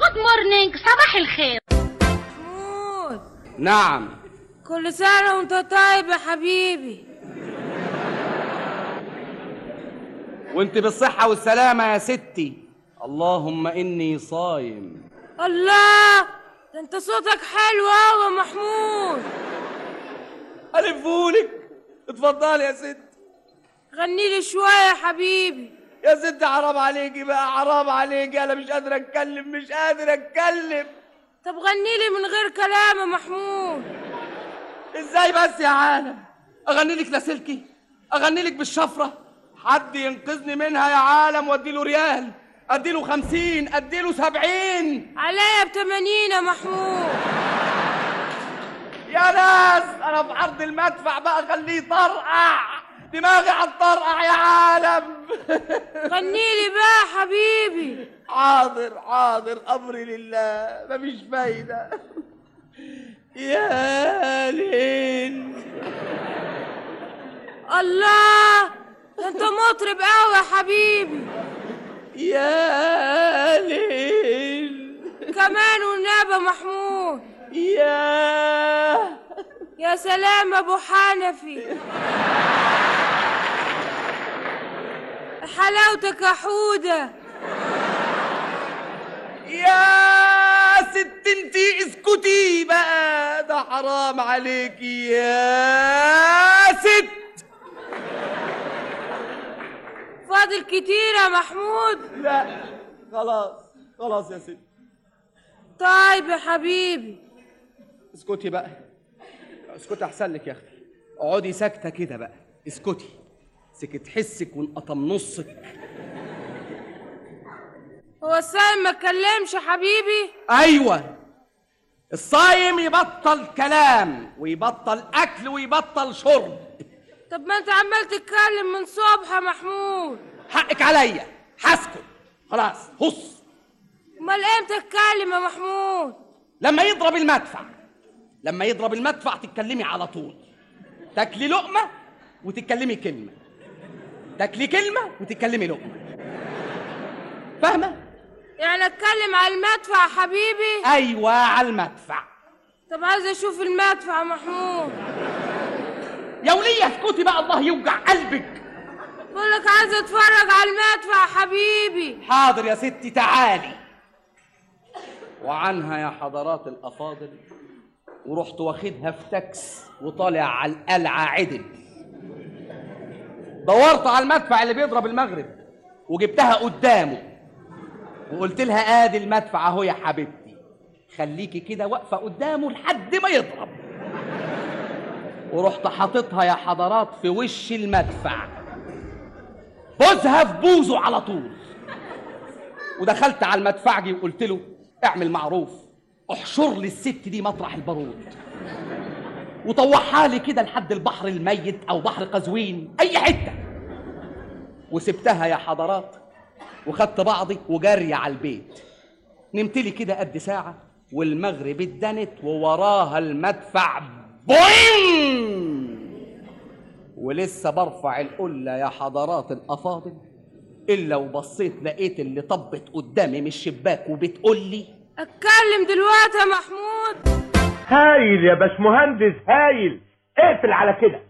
جود مورنينج، صباح الخير. محمود. نعم. كل سنة وانت طيب يا حبيبي. وانت بالصحة والسلامة يا ستي. اللهم إني صايم. الله، ده انت صوتك حلو قوي يا محمود. ألفهولك. اتفضلي يا ست. غني لي شوية يا حبيبي. يا ست حرام عليكي بقى، حرام عليكي، أنا مش قادر أتكلم، مش قادر أتكلم. طب غني لي من غير كلام يا محمود. إزاي بس يا عالم؟ أغني لك لاسلكي؟ أغني لك بالشفرة؟ حد ينقذني منها يا عالم وأديله ريال، أديله 50، أديله 70. عليا ب80 يا محمود. يا ناس أنا في عرض المدفع بقى، خليه يطرقع دماغي، على الطرقع يا عالم. غني لي بقى يا حبيبي. حاضر حاضر، أمري لله، مفيش فايدة. يا ليل. الله، ده انت مطرب قوي يا حبيبي. يا ليل. كمان والنبي يا محمود. يا سلام ابو حنفي، حلاوتك يا حودة. يا ست انتي اسكتي بقى، ده حرام عليكي يا ست. فاضل كتير يا محمود. لا خلاص خلاص يا ست. طيب يا حبيبي. اسكتي بقى، اسكتي احسن لك يا اختي. اقعدي ساكته كده بقى، اسكتي. سكت حسك وانقطم نصك. هو الصايم ما اتكلمش يا حبيبي؟ ايوه، الصايم يبطل كلام ويبطل اكل ويبطل شرب. طب ما انت عمال تتكلم من صبح يا محمود. حقك عليا، هسكت خلاص. هص. امال امتى اتكلم يا محمود؟ لما يضرب المدفع، لما يضرب المدفع تتكلمي على طول. تاكلي لقمه وتتكلمي كلمه، تاكلي كلمه وتتكلمي لقمه. فاهمه؟ يعني اتكلم على المدفع يا حبيبي؟ ايوه على المدفع. طب عايز اشوف المدفع يا محمود. يا وليه اسكتي بقى، الله يوجع قلبك. بقول لك عايز اتفرج على المدفع يا حبيبي. حاضر يا ستي، تعالي. وعنها يا حضرات الافاضل، ورحت واخدها في تاكس وطالع على القلعه عدل. دورت على المدفع اللي بيضرب المغرب وجبتها قدامه وقلت لها ادي المدفع اهو يا حبيبتي، خليكي كده واقفه قدامه لحد ما يضرب. ورحت حاططها يا حضرات في وش المدفع، بوزها في بوزه على طول. ودخلت على المدفعجي وقلت له اعمل معروف، احشر لي الست دي مطرح البارود وطوحها لي كده لحد البحر الميت او بحر قزوين، اي حته. وسبتها يا حضرات وخدت بعضي وجري على البيت. نمت لي كده قد ساعه والمغرب اتدنت ووراها المدفع بوين. ولسه برفع القله يا حضرات الافاضل الا وبصيت لقيت اللي طبت قدامي من الشباك وبتقول لي اتكلم دلوقتي يا محمود. هايل يا باشمهندس، هايل. اقفل على كده.